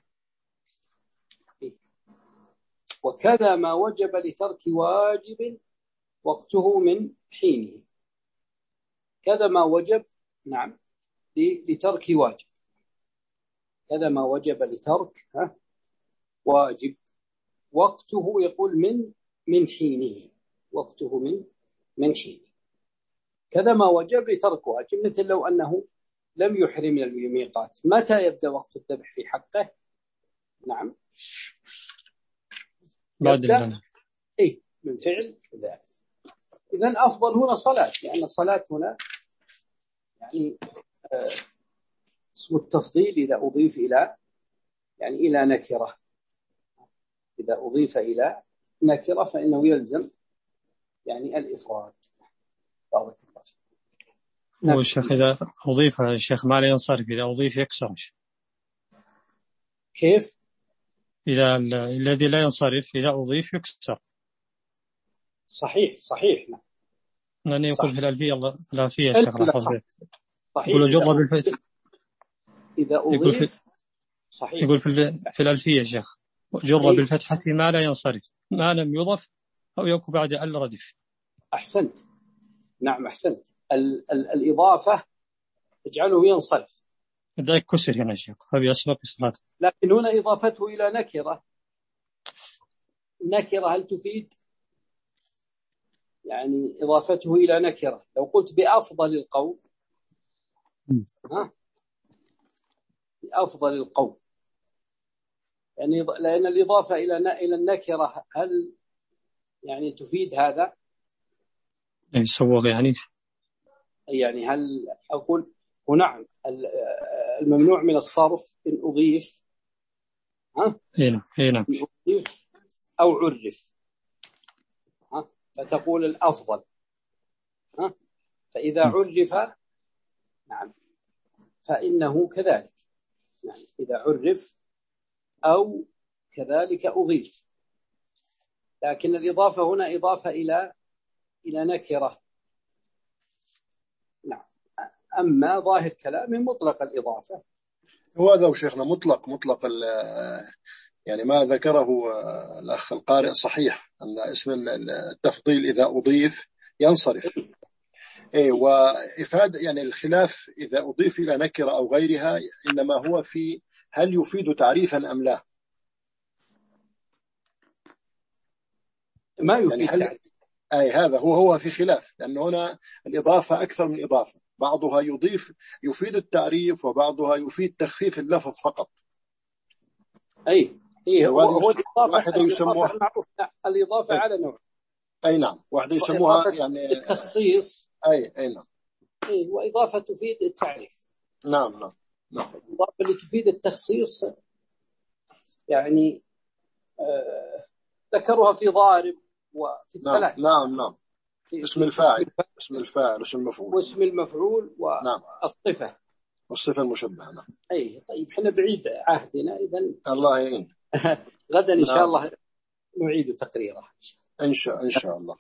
وكذا ما وجب لترك واجب وقته من حينه. كذا ما وجب نعم لترك واجب، كذا ما وجب لترك ها واجب وقته، يقول من من حينه، وقته من من حينه. كذا ما وجب لترك واجب، مثل لو أنه لم يحرم من الميقات، متى يبدأ وقت الذبح في حقه؟ نعم بعد الذبح. إيه من فعل ذلك. إذن أفضل هنا صلاة، لأن الصلاة هنا يعني آه اسم التفضيل إذا أضيف إلى يعني إلى نكرة، إذا أضيف إلى نكرة فإنه يلزم يعني الإفراد. بارك الله فيك. والشيخ إذا أضيف الشيخ ما لا ينصرف، إذا أضيف يكسر. كيف؟ إذا الذي لا ينصرف إذا أضيف يكسر. صحيح صحيح. نعم لأنه يقول في الألفية الألفية الشيخ رحمه الله يقول جر بالفتح إذا أضيف. صحيح. يقول في في الألفية الشيخ جر بالفتحة ما لا ينصرف ما لم يضف أو يكون بعد ال ردف. أحسنت. نعم أحسنت. ال ال الإضافة تجعله ينصرف، ذلك كسر هنا الشيخ فبيسبق صلاته. لكن هنا إضافته إلى نكرة، نكرة هل تفيد يعني إضافته إلى نكرة؟ لو قلت بأفضل القول ها بأفضل القول، يعني لأن الإضافة إلى إلى النكرة هل يعني تفيد هذا؟ يسوغ يعني يعني هل أقول ونعم الممنوع من الصرف إن أضيف ها هنا هنا أو عرف ها فتقول الأفضل ها، فإذا عرف نعم فإنه كذلك، يعني إذا عرف أو كذلك أضيف. لكن الإضافة هنا إضافة إلى إلى نكرة. نعم. أما ظاهر كلامه مطلق الإضافة. وهذا وشيخنا مطلق مطلق يعني ما ذكره الأخ القارئ صحيح، أن اسم التفضيل إذا أضيف ينصرف. إيه، وإفادة يعني الخلاف إذا أضيف إلى نكرة أو غيرها إنما هو في هل يفيد تعريفا أم لا. ما يفيد يعني تعريف. أي هذا هو هو في خلاف، لأن هنا الإضافة أكثر من إضافة، بعضها يضيف يفيد التعريف وبعضها يفيد تخفيف اللفظ فقط. أي إيه، هو الإضافة واحدة يسموها الإضافة أي. على نوع. أي نعم، واحدة يسموها يعني التخصيص. أي أي نعم. إيه، وإضافة تفيد التعريف. نعم نعم نعم. الإضافة اللي تفيد التخصيص يعني آه ذكروها في ضارب وفي الثلاث. نعم نعم نعم. اسم الفاعل، اسم الفاعل واسم المفعول، واسم المفعول والصفة. نعم. والصفة المشبهة. نعم. أي طيب، احنا بعيد عهدنا إذن. الله يعين. غدا إن نعم. شاء الله نعيد تقريره. إن شاء إن شاء الله.